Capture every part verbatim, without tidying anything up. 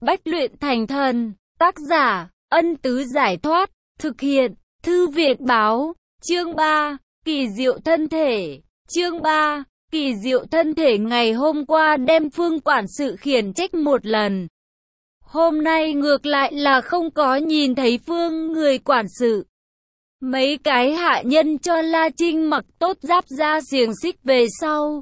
Bách luyện thành thần. Tác giả, Ân Tứ Giải Thoát. Thực hiện, Thư Việt Báo. Chương ba. Kỳ diệu thân thể. Chương ba. Kỳ diệu thân thể. Ngày hôm qua đem Phương quản sự khiển trách một lần. Hôm nay ngược lại là không có nhìn thấy Phương người quản sự. Mấy cái hạ nhân cho La Trinh mặc tốt giáp da xiềng xích về sau.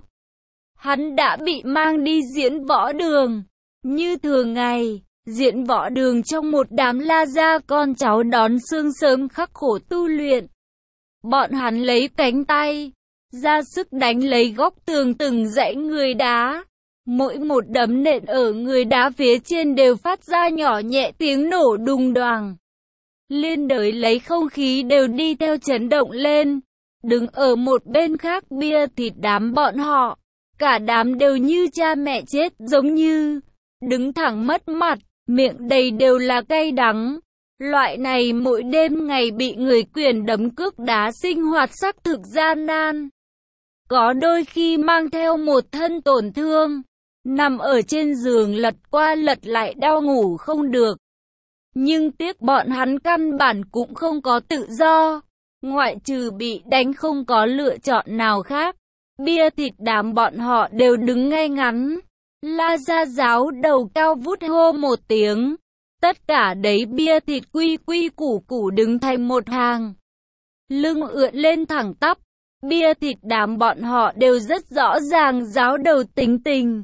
Hắn đã bị mang đi diễn võ đường. Như thường ngày, diễn võ đường trong một đám La gia con cháu đón sương sớm khắc khổ tu luyện. Bọn hắn lấy cánh tay, ra sức đánh lấy góc tường từng dãy người đá. Mỗi một đấm nện ở người đá phía trên đều phát ra nhỏ nhẹ tiếng nổ đùng đoàng. Liên đới lấy không khí đều đi theo chấn động lên. Đứng ở một bên khác bia thịt đám bọn họ. Cả đám đều như cha mẹ chết giống như. Đứng thẳng mất mặt, miệng đầy đều là cay đắng. Loại này mỗi đêm ngày bị người quyền đấm cước đá sinh hoạt xác thực gian nan. Có đôi khi mang theo một thân tổn thương. Nằm ở trên giường lật qua lật lại đau ngủ không được. Nhưng tiếc bọn hắn căn bản cũng không có tự do. Ngoại trừ bị đánh không có lựa chọn nào khác. Bia thịt đám bọn họ đều đứng ngay ngắn. La gia giáo đầu cao vút hô một tiếng. Tất cả đấy bia thịt quy quy củ củ đứng thành một hàng. Lưng ưỡn lên thẳng tắp. Bia thịt đám bọn họ đều rất rõ ràng giáo đầu tính tình.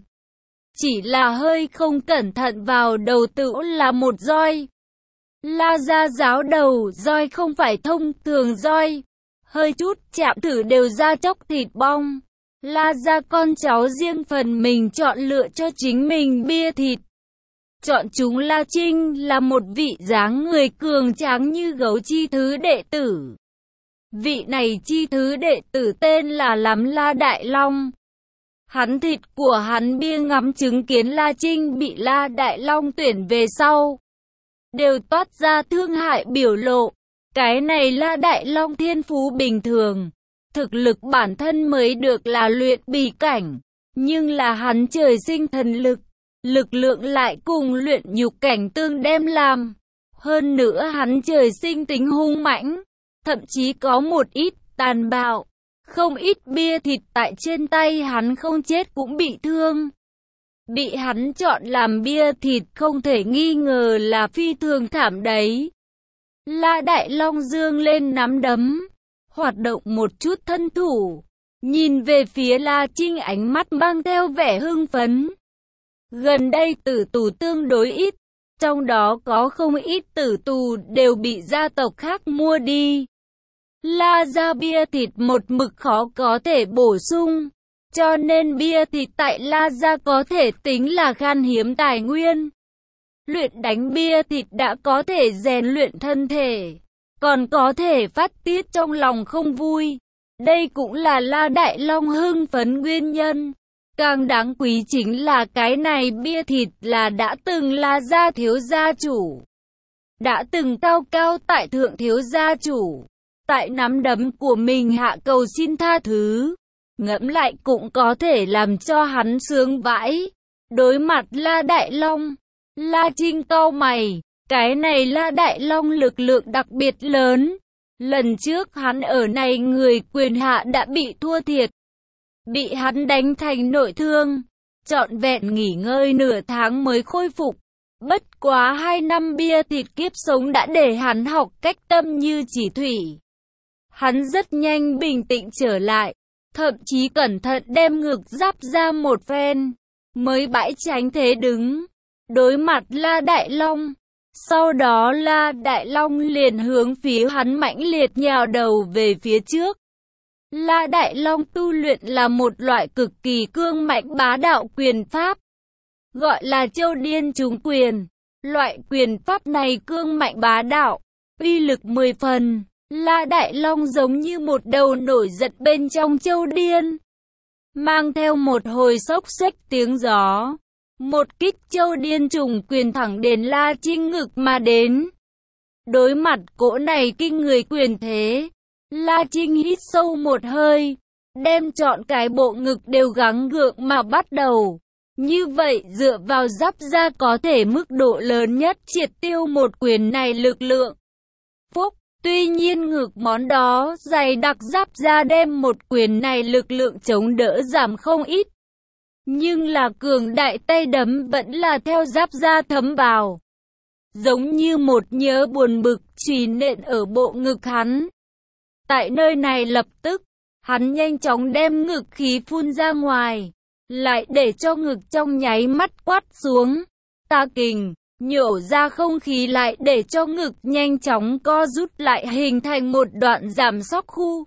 Chỉ là hơi không cẩn thận vào đầu tựu là một roi. La gia giáo đầu roi không phải thông thường roi. Hơi chút chạm thử đều ra chóc thịt bong. La gia con cháu riêng phần mình chọn lựa cho chính mình bia thịt. Chọn chúng La Trinh là một vị dáng người cường tráng như gấu chi thứ đệ tử. Vị này chi thứ đệ tử tên là lắm La Đại Long. Hắn thịt của hắn bia ngắm chứng kiến La Trinh bị La Đại Long tuyển về sau. Đều toát ra thương hại biểu lộ. Cái này La Đại Long thiên phú bình thường. Thực lực bản thân mới được là luyện bì cảnh. Nhưng là hắn trời sinh thần lực. Lực lượng lại cùng luyện nhục cảnh tương đem làm. Hơn nữa hắn trời sinh tính hung mãnh. Thậm chí có một ít tàn bạo. Không ít bia thịt tại trên tay hắn không chết cũng bị thương. Bị hắn chọn làm bia thịt không thể nghi ngờ là phi thường thảm đấy. La Đại Long dương lên nắm đấm. Hoạt động một chút thân thủ. Nhìn về phía La Trinh ánh mắt mang theo vẻ hưng phấn. Gần đây tử tù tương đối ít. Trong đó có không ít tử tù đều bị gia tộc khác mua đi. La gia bia thịt một mực khó có thể bổ sung. Cho nên bia thịt tại La gia có thể tính là khan hiếm tài nguyên. Luyện đánh bia thịt đã có thể rèn luyện thân thể. Còn có thể phát tiết trong lòng không vui. Đây cũng là La Đại Long hưng phấn nguyên nhân. Càng đáng quý chính là cái này bia thịt là đã từng là gia thiếu gia chủ. Đã từng cao cao tại thượng thiếu gia chủ. Tại nắm đấm của mình hạ cầu xin tha thứ. Ngẫm lại cũng có thể làm cho hắn sướng vãi. Đối mặt La Đại Long. La Trinh cau mày. Cái này La Đại Long lực lượng đặc biệt lớn. Lần trước hắn ở này người quyền hạ đã bị thua thiệt. Bị hắn đánh thành nội thương. Trọn vẹn nghỉ ngơi nửa tháng mới khôi phục. Bất quá hai năm bia thịt kiếp sống đã để hắn học cách tâm như chỉ thủy. Hắn rất nhanh bình tĩnh trở lại. Thậm chí cẩn thận đem ngực giáp ra một phen. Mới bãi tránh thế đứng. Đối mặt La Đại Long. Sau đó La Đại Long liền hướng phía hắn mãnh liệt nhào đầu về phía trước. La Đại Long tu luyện là một loại cực kỳ cương mạnh bá đạo quyền pháp. Gọi là Châu Điên Trúng Quyền. Loại quyền pháp này cương mạnh bá đạo. Uy lực mười phần. La Đại Long giống như một đầu nổi giận bên trong châu điên. Mang theo một hồi xốc xếch tiếng gió. Một kích châu điên trùng quyền thẳng đến La Trinh ngực mà đến. Đối mặt cỗ này kinh người quyền thế. La Trinh hít sâu một hơi. Đem trọn cái bộ ngực đều gắng gượng mà bắt đầu. Như vậy dựa vào giáp gia có thể mức độ lớn nhất triệt tiêu một quyền này lực lượng. Phúc, tuy nhiên ngược món đó dày đặc giáp gia đem một quyền này lực lượng chống đỡ giảm không ít. Nhưng là cường đại tay đấm vẫn là theo giáp gia thấm vào. Giống như một nhớ buồn bực chùy nện ở bộ ngực hắn. Tại nơi này lập tức, hắn nhanh chóng đem ngực khí phun ra ngoài. Lại để cho ngực trong nháy mắt quát xuống. Ta kình, nhổ ra không khí lại để cho ngực nhanh chóng co rút lại hình thành một đoạn giảm sóc khu.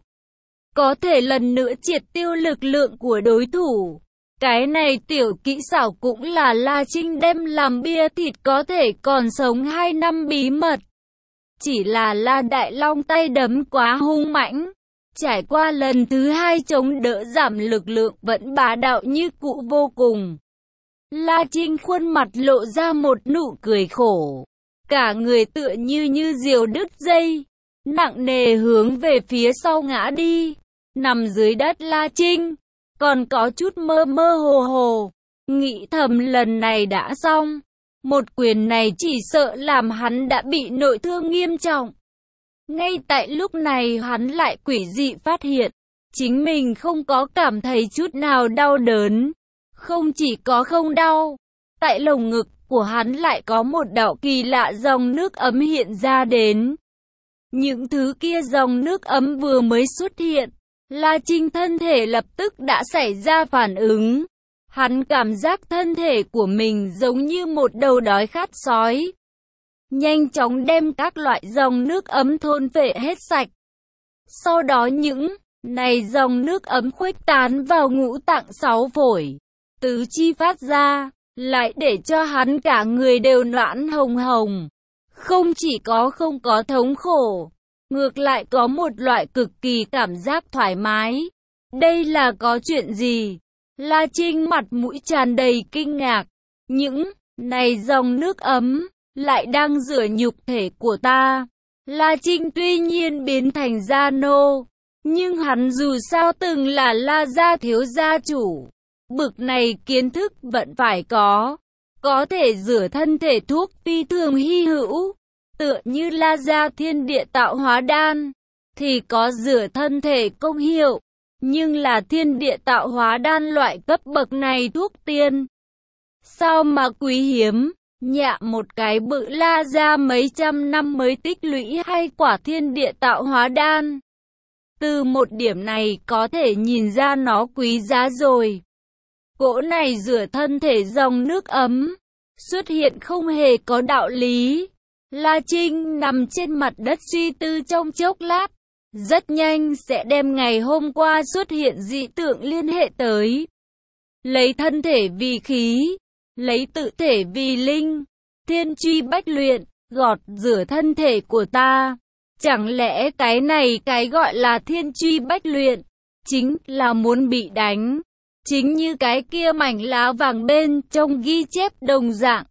Có thể lần nữa triệt tiêu lực lượng của đối thủ. Cái này tiểu kỹ xảo cũng là La Trinh đem làm bia thịt có thể còn sống hai năm bí mật. Chỉ là La Đại Long tay đấm quá hung mãnh. Trải qua lần thứ hai chống đỡ giảm lực lượng vẫn bá đạo như cũ vô cùng. La Trinh khuôn mặt lộ ra một nụ cười khổ. Cả người tựa như như diều đứt dây. Nặng nề hướng về phía sau ngã đi. Nằm dưới đất La Trinh. Còn có chút mơ mơ hồ hồ. Nghĩ thầm lần này đã xong. Một quyền này chỉ sợ làm hắn đã bị nội thương nghiêm trọng. Ngay tại lúc này hắn lại quỷ dị phát hiện. Chính mình không có cảm thấy chút nào đau đớn. Không chỉ có không đau. Tại lồng ngực của hắn lại có một đạo kỳ lạ dòng nước ấm hiện ra đến. Những thứ kia dòng nước ấm vừa mới xuất hiện. La Trinh thân thể lập tức đã xảy ra phản ứng. Hắn cảm giác thân thể của mình giống như một đầu đói khát sói. Nhanh chóng đem các loại dòng nước ấm thôn phệ hết sạch. Sau đó những này dòng nước ấm khuếch tán vào ngũ tạng sáu phổi, tứ chi phát ra, lại để cho hắn cả người đều noãn hồng hồng. Không chỉ có không có thống khổ, ngược lại có một loại cực kỳ cảm giác thoải mái. Đây là có chuyện gì? La Trinh mặt mũi tràn đầy kinh ngạc. Những này dòng nước ấm lại đang rửa nhục thể của ta. La Trinh tuy nhiên biến thành gia nô, nhưng hắn dù sao từng là La gia thiếu gia chủ. Bực này kiến thức vẫn phải có. Có thể rửa thân thể thuốc phi thường hy hữu. Tựa như La gia thiên địa tạo hóa đan, thì có rửa thân thể công hiệu. Nhưng là thiên địa tạo hóa đan loại cấp bậc này thuốc tiên. Sao mà quý hiếm, nhạ một cái bự La gia mấy trăm năm mới tích lũy hay quả thiên địa tạo hóa đan. Từ một điểm này có thể nhìn ra nó quý giá rồi. Cỗ này rửa thân thể dòng nước ấm, xuất hiện không hề có đạo lý. La Trinh nằm trên mặt đất suy tư trong chốc lát. Rất nhanh sẽ đem ngày hôm qua xuất hiện dị tượng liên hệ tới. Lấy thân thể vì khí, lấy tự thể vì linh, thiên truy bách luyện, gọt rửa thân thể của ta. Chẳng lẽ cái này cái gọi là thiên truy bách luyện, chính là muốn bị đánh. Chính như cái kia mảnh lá vàng bên trong ghi chép đồng dạng.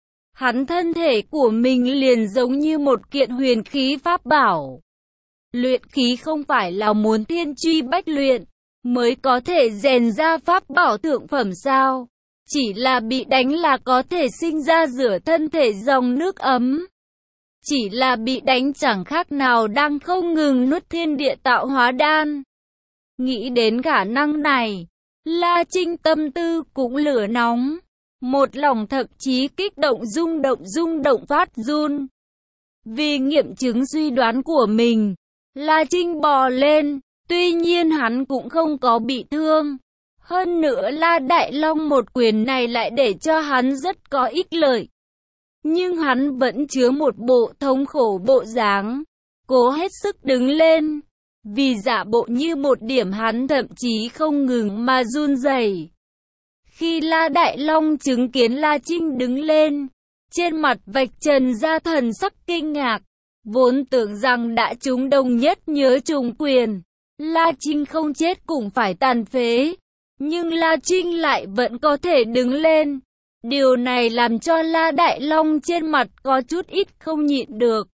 Hắn thân thể của mình liền giống như một kiện huyền khí pháp bảo. Luyện khí không phải là muốn thiên truy bách luyện, mới có thể rèn ra pháp bảo thượng phẩm sao. Chỉ là bị đánh là có thể sinh ra rửa thân thể dòng nước ấm. Chỉ là bị đánh chẳng khác nào đang không ngừng nuốt thiên địa tạo hóa đan. Nghĩ đến khả năng này, La Trinh tâm tư cũng lửa nóng. Một lòng thậm chí kích động rung động rung động phát run. Vì nghiệm chứng suy đoán của mình, La Trinh bò lên, tuy nhiên hắn cũng không có bị thương. Hơn nữa La Đại Long một quyền này lại để cho hắn rất có ích lợi. Nhưng hắn vẫn chứa một bộ thống khổ bộ dáng, cố hết sức đứng lên. Vì giả bộ như một điểm hắn thậm chí không ngừng mà run rẩy. Khi La Đại Long chứng kiến La Trinh đứng lên, trên mặt vạch trần ra thần sắc kinh ngạc. Vốn tưởng rằng đã trúng đồng nhất nhớ trùng quyền, La Trinh không chết cũng phải tàn phế. Nhưng La Trinh lại vẫn có thể đứng lên. Điều này làm cho La Đại Long trên mặt có chút ít không nhịn được.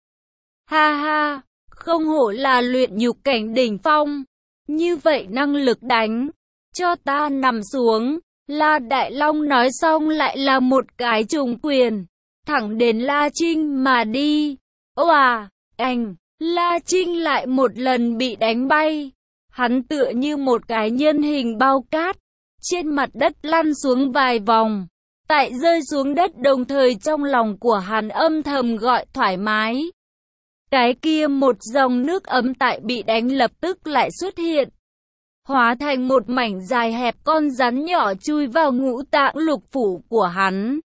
Ha ha, không hổ là luyện nhục cảnh đỉnh phong. Như vậy năng lực đánh, cho ta nằm xuống. La Đại Long nói xong lại là một cái trùng quyền, thẳng đến La Trinh mà đi. Oà, anh, La Trinh lại một lần bị đánh bay. Hắn tựa như một cái nhân hình bao cát, trên mặt đất lăn xuống vài vòng. Tại rơi xuống đất đồng thời trong lòng của hắn âm thầm gọi thoải mái. Cái kia một dòng nước ấm tại bị đánh lập tức lại xuất hiện, hóa thành một mảnh dài hẹp con rắn nhỏ chui vào ngũ tạng lục phủ của hắn.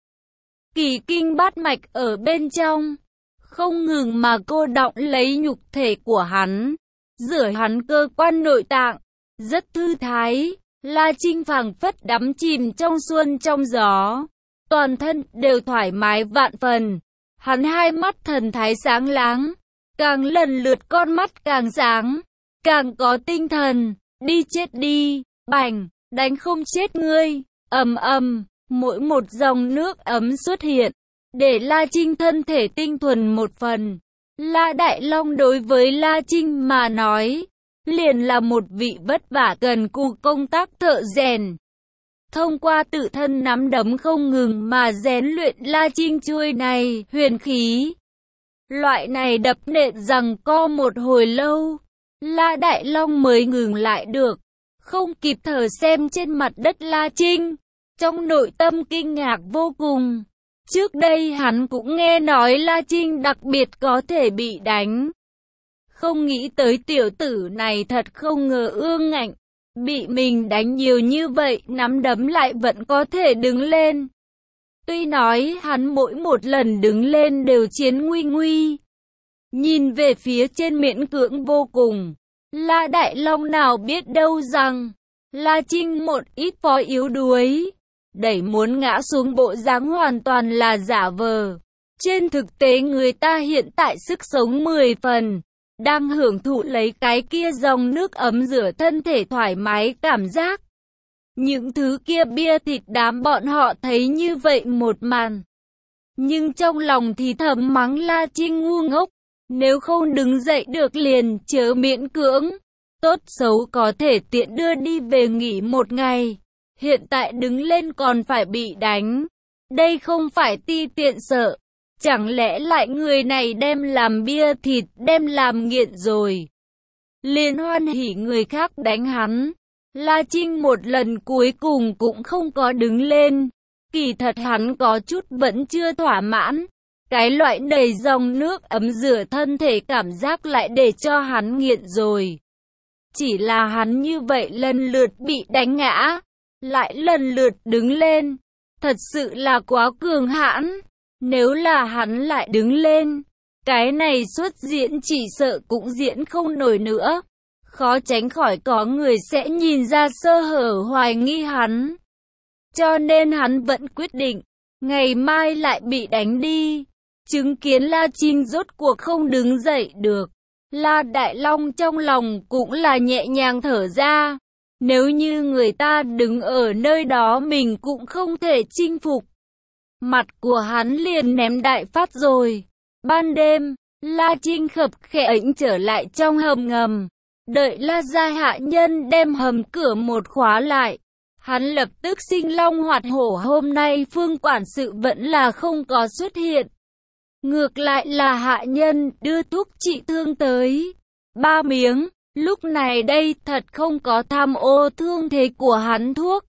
Kỳ kinh bát mạch ở bên trong, không ngừng mà cô đọng lấy nhục thể của hắn, rửa hắn cơ quan nội tạng, rất thư thái. La Trinh phảng phất đắm chìm trong xuân trong gió, toàn thân đều thoải mái vạn phần. Hắn hai mắt thần thái sáng láng, càng lần lượt con mắt càng sáng, càng có tinh thần. Đi chết đi, bành, đánh không chết ngươi, ầm ầm, mỗi một dòng nước ấm xuất hiện, để La Trinh thân thể tinh thuần một phần. La Đại Long đối với La Trinh mà nói, liền là một vị vất vả cần cù công tác thợ rèn. Thông qua tự thân nắm đấm không ngừng mà rèn luyện La Trinh chuôi này, huyền khí. Loại này đập nện rằng co một hồi lâu, La Đại Long mới ngừng lại được, không kịp thở xem trên mặt đất La Trinh, trong nội tâm kinh ngạc vô cùng. Trước đây hắn cũng nghe nói La Trinh đặc biệt có thể bị đánh. Không nghĩ tới tiểu tử này thật không ngờ ương ngạnh, bị mình đánh nhiều như vậy, nắm đấm lại vẫn có thể đứng lên. Tuy nói hắn mỗi một lần đứng lên đều chiến nguy nguy, nhìn về phía trên miễn cưỡng vô cùng. La Đại Long nào biết đâu rằng, La Trinh một ít phó yếu đuối, đẩy muốn ngã xuống bộ dáng hoàn toàn là giả vờ. Trên thực tế người ta hiện tại sức sống mười phần, đang hưởng thụ lấy cái kia dòng nước ấm rửa thân thể thoải mái cảm giác. Những thứ kia bia thịt đám bọn họ thấy như vậy một màn, nhưng trong lòng thì thầm mắng La Trinh ngu ngốc. Nếu không đứng dậy được liền chớ miễn cưỡng, tốt xấu có thể tiện đưa đi về nghỉ một ngày. Hiện tại đứng lên còn phải bị đánh, đây không phải ti tiện sợ. Chẳng lẽ lại người này đem làm bia thịt, đem làm nghiện rồi. Liên hoan hỉ người khác đánh hắn. La Trinh một lần cuối cùng cũng không có đứng lên. Kỳ thật hắn có chút vẫn chưa thỏa mãn. Cái loại đầy dòng nước ấm rửa thân thể cảm giác lại để cho hắn nghiện rồi. Chỉ là hắn như vậy lần lượt bị đánh ngã, lại lần lượt đứng lên. Thật sự là quá cường hãn. Nếu là hắn lại đứng lên, cái này xuất diễn chỉ sợ cũng diễn không nổi nữa. Khó tránh khỏi có người sẽ nhìn ra sơ hở hoài nghi hắn. Cho nên hắn vẫn quyết định, ngày mai lại bị đánh đi. Chứng kiến La Trinh rốt cuộc không đứng dậy được, La Đại Long trong lòng cũng là nhẹ nhàng thở ra. Nếu như người ta đứng ở nơi đó mình cũng không thể chinh phục. Mặt của hắn liền ném đại phát rồi. Ban đêm, La Trinh khập khểnh trở lại trong hầm ngầm. Đợi La gia hạ nhân đem hầm cửa một khóa lại, hắn lập tức sinh long hoạt hổ. Hôm nay Phương quản sự vẫn là không có xuất hiện. Ngược lại là hạ nhân đưa thuốc trị thương tới. Ba miếng, lúc này đây thật không có tham ô thương thế của hắn thuốc.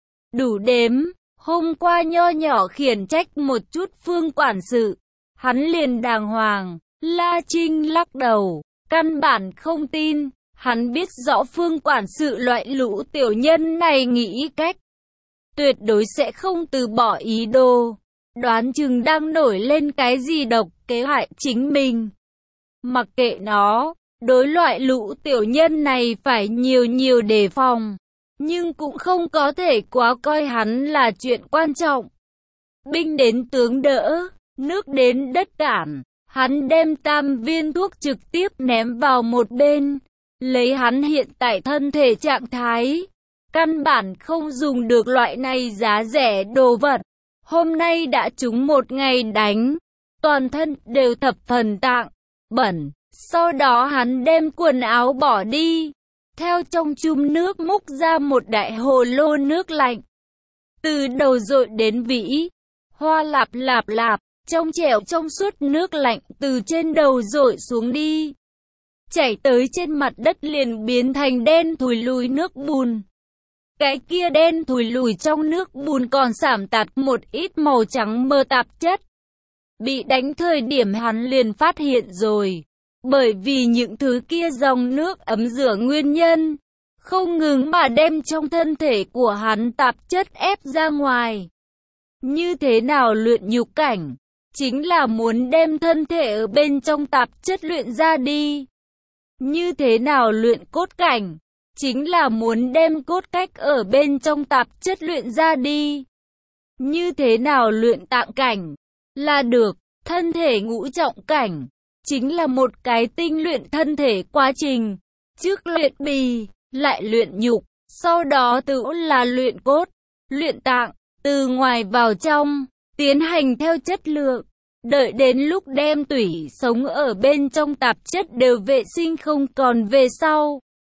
Đủ đếm, hôm qua nho nhỏ khiển trách một chút Phương quản sự, hắn liền đàng hoàng. La Trinh lắc đầu, căn bản không tin. Hắn biết rõ Phương quản sự loại lũ tiểu nhân này nghĩ cách, tuyệt đối sẽ không từ bỏ ý đồ. Đoán chừng đang nổi lên cái gì độc kế hại chính mình. Mặc kệ nó, đối loại lũ tiểu nhân này phải nhiều nhiều đề phòng, nhưng cũng không có thể quá coi hắn là chuyện quan trọng. Binh đến tướng đỡ, nước đến đất cản, hắn đem tam viên thuốc trực tiếp ném vào một bên. Lấy hắn hiện tại thân thể trạng thái, căn bản không dùng được loại này giá rẻ đồ vật. Hôm nay đã trúng một ngày đánh, toàn thân đều thập phần tạng, bẩn. Sau đó hắn đem quần áo bỏ đi, theo trong chum nước múc ra một đại hồ lô nước lạnh. từ đầu dội đến vĩ. Hoa lạp lạp lạp, trong trẻo trong suốt nước lạnh từ trên đầu dội xuống đi. Chảy tới trên mặt đất liền biến thành đen thùi lùi nước bùn. Cái kia đen thùi lùi trong nước bùn còn sảm tạt một ít màu trắng mờ tạp chất. Bị đánh thời điểm hắn liền phát hiện rồi. Bởi vì những thứ kia dòng nước ấm rửa nguyên nhân, không ngừng mà đem trong thân thể của hắn tạp chất ép ra ngoài. Như thế nào luyện nhục cảnh? Chính là muốn đem thân thể ở bên trong tạp chất luyện ra đi. Như thế nào luyện cốt cảnh? Chính là muốn đem cốt cách ở bên trong tạp chất luyện ra đi. Như thế nào luyện tạng cảnh? Là được, thân thể ngũ trọng cảnh. Chính là một cái tinh luyện thân thể quá trình. Trước luyện bì, lại luyện nhục, sau đó tự là luyện cốt, luyện tạng, từ ngoài vào trong, tiến hành theo chất lượng. Đợi đến lúc đem tủy sống ở bên trong tạp chất đều vệ sinh không còn về sau,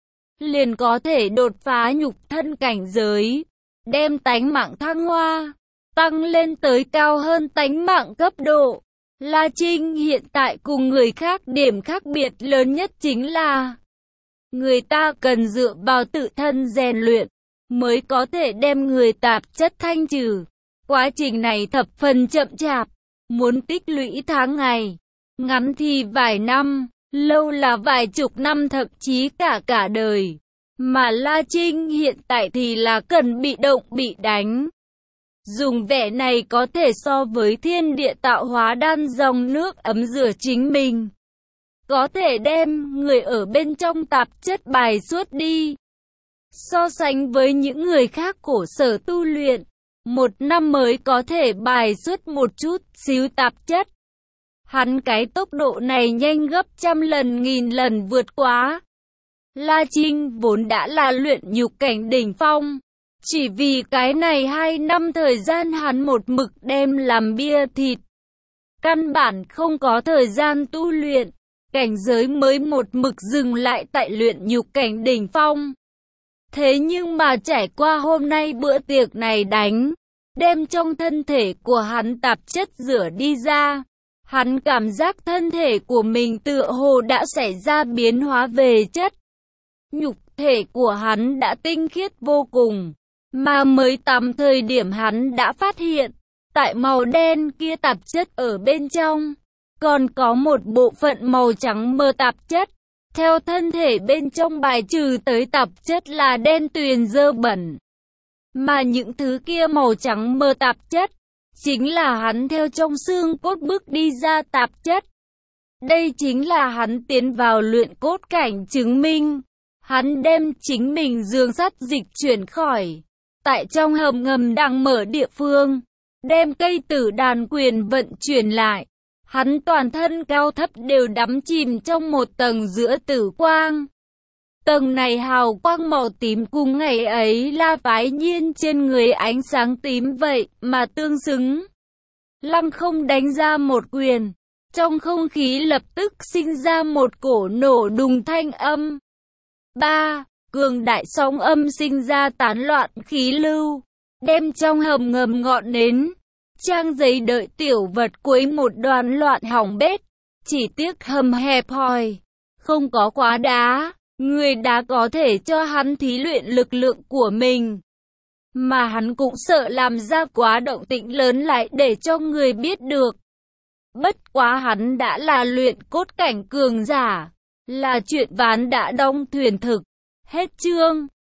liền có thể đột phá nhục thân cảnh giới, đem tánh mạng thăng hoa, tăng lên tới cao hơn tánh mạng cấp độ. La Trinh hiện tại cùng người khác điểm khác biệt lớn nhất chính là người ta cần dựa vào tự thân rèn luyện mới có thể đem người tạp chất thanh trừ. Quá trình này thập phần chậm chạp, muốn tích lũy tháng ngày, ngắn thì vài năm, lâu là vài chục năm thậm chí cả cả đời. Mà La Trinh hiện tại thì là cần bị động bị đánh. Dùng vẻ này có thể so với thiên địa tạo hóa đan dòng nước ấm rửa chính mình. Có thể đem người ở bên trong tạp chất bài xuất đi. So sánh với những người khác cổ sở tu luyện, một năm mới có thể bài xuất một chút xíu tạp chất. Hắn cái tốc độ này nhanh gấp trăm lần nghìn lần vượt quá. La Trinh vốn đã là luyện nhục cảnh đỉnh phong. Chỉ vì cái này hai năm thời gian hắn một mực đem làm bia thịt. Căn bản không có thời gian tu luyện. Cảnh giới mới một mực dừng lại tại luyện nhục cảnh đỉnh phong. Thế nhưng mà trải qua hôm nay bữa tiệc này đánh, đem trong thân thể của hắn tạp chất rửa đi ra. Hắn cảm giác thân thể của mình tựa hồ đã xảy ra biến hóa về chất. Nhục thể của hắn đã tinh khiết vô cùng. Mà mới tắm thời điểm hắn đã phát hiện, tại màu đen kia tạp chất ở bên trong, còn có một bộ phận màu trắng mờ tạp chất. Theo thân thể bên trong bài trừ tới tạp chất là đen tuyền dơ bẩn. Mà những thứ kia màu trắng mờ tạp chất, chính là hắn theo trong xương cốt bước đi ra tạp chất. Đây chính là hắn tiến vào luyện cốt cảnh chứng minh. Hắn đem chính mình dương sắt dịch chuyển khỏi. Tại trong hầm ngầm đang mở địa phương, đem cây tử đàn quyền vận chuyển lại. Hắn toàn thân cao thấp đều đắm chìm trong một tầng giữa tử quang. Tầng này hào quang màu tím cùng ngày ấy La Phái Nhiên trên người ánh sáng tím vậy mà tương xứng. Lăng không đánh ra một quyền, trong không khí lập tức sinh ra một cổ nổ đùng thanh âm. Ba, cường đại sóng âm sinh ra tán loạn khí lưu, đem trong hầm ngầm ngọn nến, trang giấy đợi tiểu vật cuối một đoàn loạn hỏng bét. Chỉ tiếc hầm hẹp hòi, không có quá đá, người đá có thể cho hắn thí luyện lực lượng của mình. Mà hắn cũng sợ làm ra quá động tĩnh lớn lại để cho người biết được. Bất quá hắn đã là luyện cốt cảnh cường giả, là chuyện ván đã đóng thuyền thực. Hết chương.